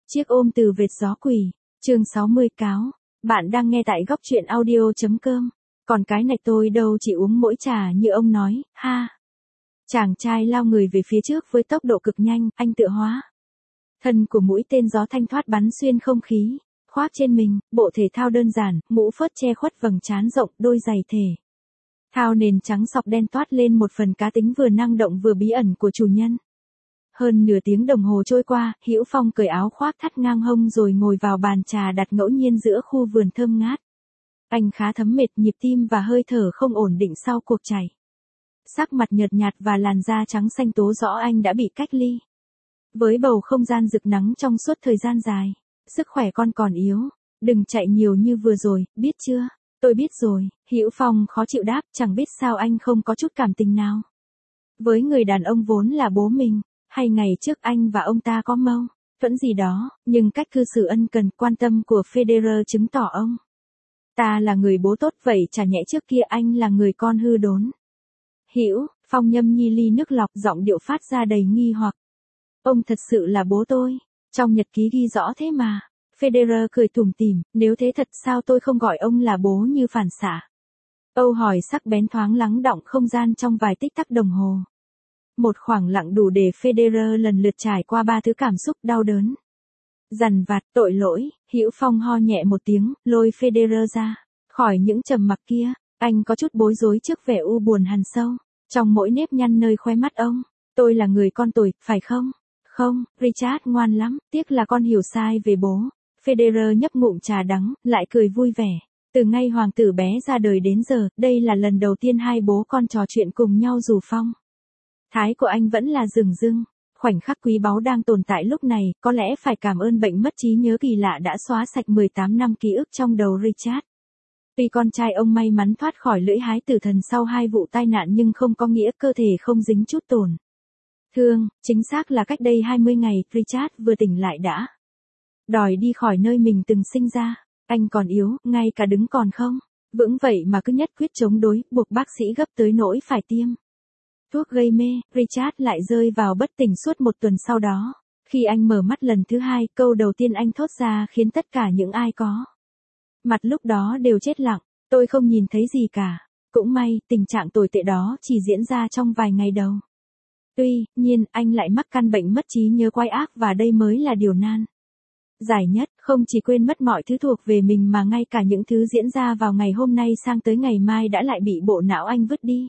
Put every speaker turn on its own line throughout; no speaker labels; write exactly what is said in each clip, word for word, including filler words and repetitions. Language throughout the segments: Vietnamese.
Chiếc ôm từ vệt gió quỷ, chương sáu mươi cáo. Bạn đang nghe tại góc truyện audio.com. Còn cái này tôi đâu chỉ uống mỗi trà như ông nói, ha. Chàng trai lao người về phía trước với tốc độ cực nhanh, anh tựa hóa. Thân của mũi tên gió thanh thoát bắn xuyên không khí, khoác trên mình, bộ thể thao đơn giản, mũ phớt che khuất vầng trán rộng, đôi giày thể thao nền trắng sọc đen toát lên một phần cá tính vừa năng động vừa bí ẩn của chủ nhân. Hơn nửa tiếng đồng hồ trôi qua, Hữu Phong cởi áo khoác thắt ngang hông rồi ngồi vào bàn trà đặt ngẫu nhiên giữa khu vườn thơm ngát. Anh khá thấm mệt, nhịp tim và hơi thở không ổn định sau cuộc chạy. Sắc mặt nhợt nhạt và làn da trắng xanh tố rõ anh đã bị cách ly. Với bầu không gian rực nắng trong suốt thời gian dài, sức khỏe con còn yếu, đừng chạy nhiều như vừa rồi, biết chưa? Tôi biết rồi, Hữu Phong khó chịu đáp, chẳng biết sao anh không có chút cảm tình nào. Với người đàn ông vốn là bố mình, hay ngày trước anh và ông ta có mâu thuẫn gì đó, nhưng cách cư xử ân cần quan tâm của Federer chứng tỏ ông ta là người bố tốt, vậy chả nhẽ trước kia anh là người con hư đốn. Hữu Phong nhâm nhi ly nước lọc, giọng điệu phát ra đầy nghi hoặc. Ông thật sự là bố tôi, trong nhật ký ghi rõ thế mà. Federer cười tủm tỉm, nếu thế thật sao tôi không gọi ông là bố như phản xạ. Câu hỏi sắc bén thoáng lắng đọng không gian trong vài tích tắc đồng hồ. Một khoảng lặng đủ để Federer lần lượt trải qua ba thứ cảm xúc đau đớn, dằn vặt, tội lỗi. Hữu Phong ho nhẹ một tiếng, lôi Federer ra khỏi những trầm mặc kia. Anh có chút bối rối trước vẻ u buồn hằn sâu trong mỗi nếp nhăn nơi khóe mắt ông. Tôi là người con tồi, phải không? Không, Richard ngoan lắm, tiếc là con hiểu sai về bố. Federer nhấp ngụm trà đắng, lại cười vui vẻ. Từ ngày hoàng tử bé ra đời đến giờ, đây là lần đầu tiên hai bố con trò chuyện cùng nhau dù phong thái của anh vẫn là dửng dưng. Khoảnh khắc quý báu đang tồn tại lúc này, có lẽ phải cảm ơn bệnh mất trí nhớ kỳ lạ đã xóa sạch mười tám năm ký ức trong đầu Richard. Tuy con trai ông may mắn thoát khỏi lưỡi hái tử thần sau hai vụ tai nạn nhưng không có nghĩa cơ thể không dính chút tổn thương. Chính xác là cách đây hai mươi ngày, Richard vừa tỉnh lại đã đòi đi khỏi nơi mình từng sinh ra. Anh còn yếu, ngay cả đứng còn không vững, vậy mà cứ nhất quyết chống đối, buộc bác sĩ gấp tới nỗi phải tiêm thuốc gây mê. Richard lại rơi vào bất tỉnh suốt một tuần sau đó. Khi anh mở mắt lần thứ hai, câu đầu tiên anh thốt ra khiến tất cả những ai có mặt lúc đó đều chết lặng. Tôi không nhìn thấy gì cả. Cũng may, tình trạng tồi tệ đó chỉ diễn ra trong vài ngày đầu. Tuy nhiên, anh lại mắc căn bệnh mất trí nhớ quái ác và đây mới là điều nan giải nhất. Không chỉ quên mất mọi thứ thuộc về mình mà ngay cả những thứ diễn ra vào ngày hôm nay sang tới ngày mai đã lại bị bộ não anh vứt đi.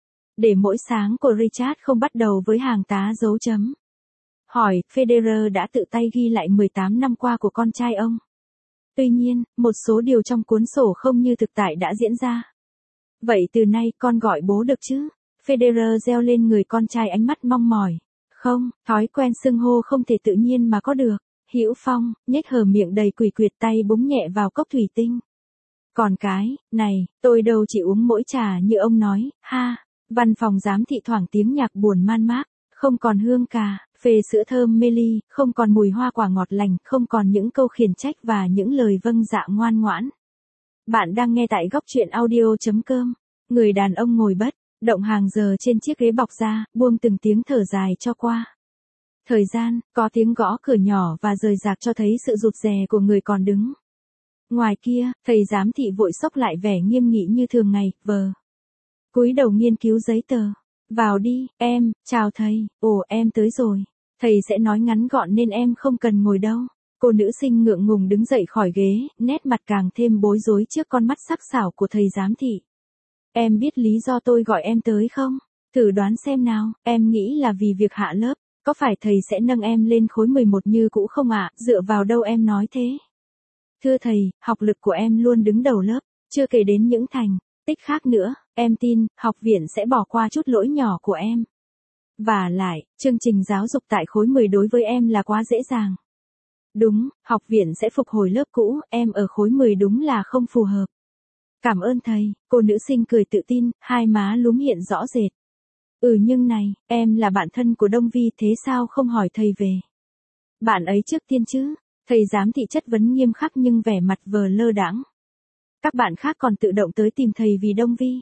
Để mỗi sáng của Richard không bắt đầu với hàng tá dấu chấm hỏi, Federer đã tự tay ghi lại mười tám năm qua của con trai ông. Tuy nhiên, một số điều trong cuốn sổ không như thực tại đã diễn ra. Vậy từ nay con gọi bố được chứ? Federer reo lên người con trai ánh mắt mong mỏi. Không, thói quen xưng hô không thể tự nhiên mà có được. Hữu Phong nhếch hờ miệng đầy quỷ quyệt, tay búng nhẹ vào cốc thủy tinh. Còn cái này, tôi đâu chỉ uống mỗi trà như ông nói, ha. Văn phòng giám thị thoảng tiếng nhạc buồn man mác, không còn hương cà phê sữa thơm mê ly, không còn mùi hoa quả ngọt lành, không còn những câu khiển trách và những lời vâng dạ ngoan ngoãn. Bạn đang nghe tại góc truyện audio.com. Người đàn ông ngồi bất động hàng giờ trên chiếc ghế bọc da, buông từng tiếng thở dài cho qua thời gian. Có tiếng gõ cửa nhỏ và rời rạc cho thấy sự rụt rè của người còn đứng ngoài kia. Thầy giám thị vội xốc lại vẻ nghiêm nghị như thường ngày, vờ cúi đầu nghiên cứu giấy tờ. Vào đi, em. Chào thầy. Ồ, em tới rồi. Thầy sẽ nói ngắn gọn nên em không cần ngồi đâu. Cô nữ sinh ngượng ngùng đứng dậy khỏi ghế, nét mặt càng thêm bối rối trước con mắt sắc sảo của thầy giám thị. Em biết lý do tôi gọi em tới không? Thử đoán xem nào. Em nghĩ là vì việc hạ lớp. Có phải thầy sẽ nâng em lên khối mười một như cũ không ạ? À? Dựa vào đâu em nói thế? Thưa thầy, học lực của em luôn đứng đầu lớp, chưa kể đến những thành tích khác nữa. Em tin, học viện sẽ bỏ qua chút lỗi nhỏ của em. Và lại, chương trình giáo dục tại khối mười đối với em là quá dễ dàng. Đúng, học viện sẽ phục hồi lớp cũ, em ở khối mười đúng là không phù hợp. Cảm ơn thầy. Cô nữ sinh cười tự tin, hai má lúm hiện rõ rệt. Ừ nhưng này, em là bạn thân của Đông Vi, thế sao không hỏi thầy về bạn ấy trước tiên chứ? Thầy giám thị chất vấn nghiêm khắc nhưng vẻ mặt vờ lơ đãng. Các bạn khác còn tự động tới tìm thầy vì Đông Vi.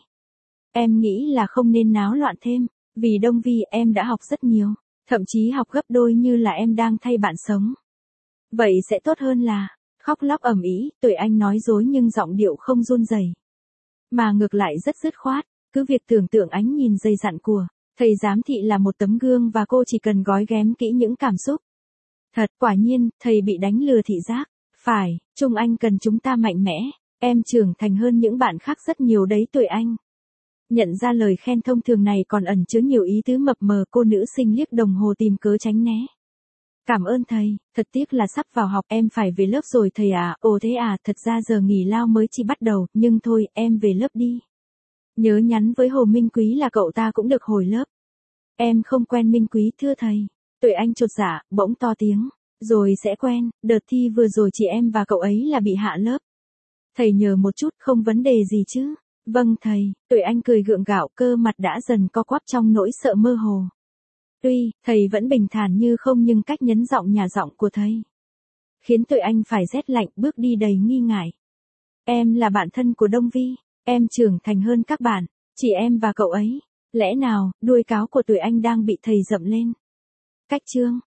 Em nghĩ là không nên náo loạn thêm. Vì Đông Vi em đã học rất nhiều, thậm chí học gấp đôi như là em đang thay bạn sống. Vậy sẽ tốt hơn là, khóc lóc ầm ĩ, Tuệ Anh nói dối nhưng giọng điệu không run rẩy, mà ngược lại rất dứt khoát, cứ việc tưởng tượng ánh nhìn dày dặn của thầy giám thị là một tấm gương và cô chỉ cần gói ghém kỹ những cảm xúc. Thật, quả nhiên, thầy bị đánh lừa thị giác. Phải, Trung Anh cần chúng ta mạnh mẽ, em trưởng thành hơn những bạn khác rất nhiều đấy Tuệ Anh. Nhận ra lời khen thông thường này còn ẩn chứa nhiều ý tứ mập mờ, cô nữ sinh liếc đồng hồ tìm cớ tránh né. Cảm ơn thầy, thật tiếc là sắp vào học em phải về lớp rồi thầy à, ồ thế à, thật ra giờ nghỉ lao mới chỉ bắt đầu, nhưng thôi, em về lớp đi. Nhớ nhắn với Hồ Minh Quý là cậu ta cũng được hồi lớp. Em không quen Minh Quý thưa thầy. Tuệ Anh chột dạ, bỗng to tiếng. Rồi sẽ quen, đợt thi vừa rồi chị em và cậu ấy là bị hạ lớp. Thầy nhờ một chút, không vấn đề gì chứ. Vâng thầy, Tuệ Anh cười gượng gạo, cơ mặt đã dần co quắp trong nỗi sợ mơ hồ. Tuy, thầy vẫn bình thản như không nhưng cách nhấn giọng nhà giọng của thầy khiến Tuệ Anh phải rét lạnh, bước đi đầy nghi ngại. Em là bạn thân của Đông Vi, em trưởng thành hơn các bạn, chỉ em và cậu ấy. Lẽ nào, đuôi cáo của Tuệ Anh đang bị thầy dậm lên. Cách chương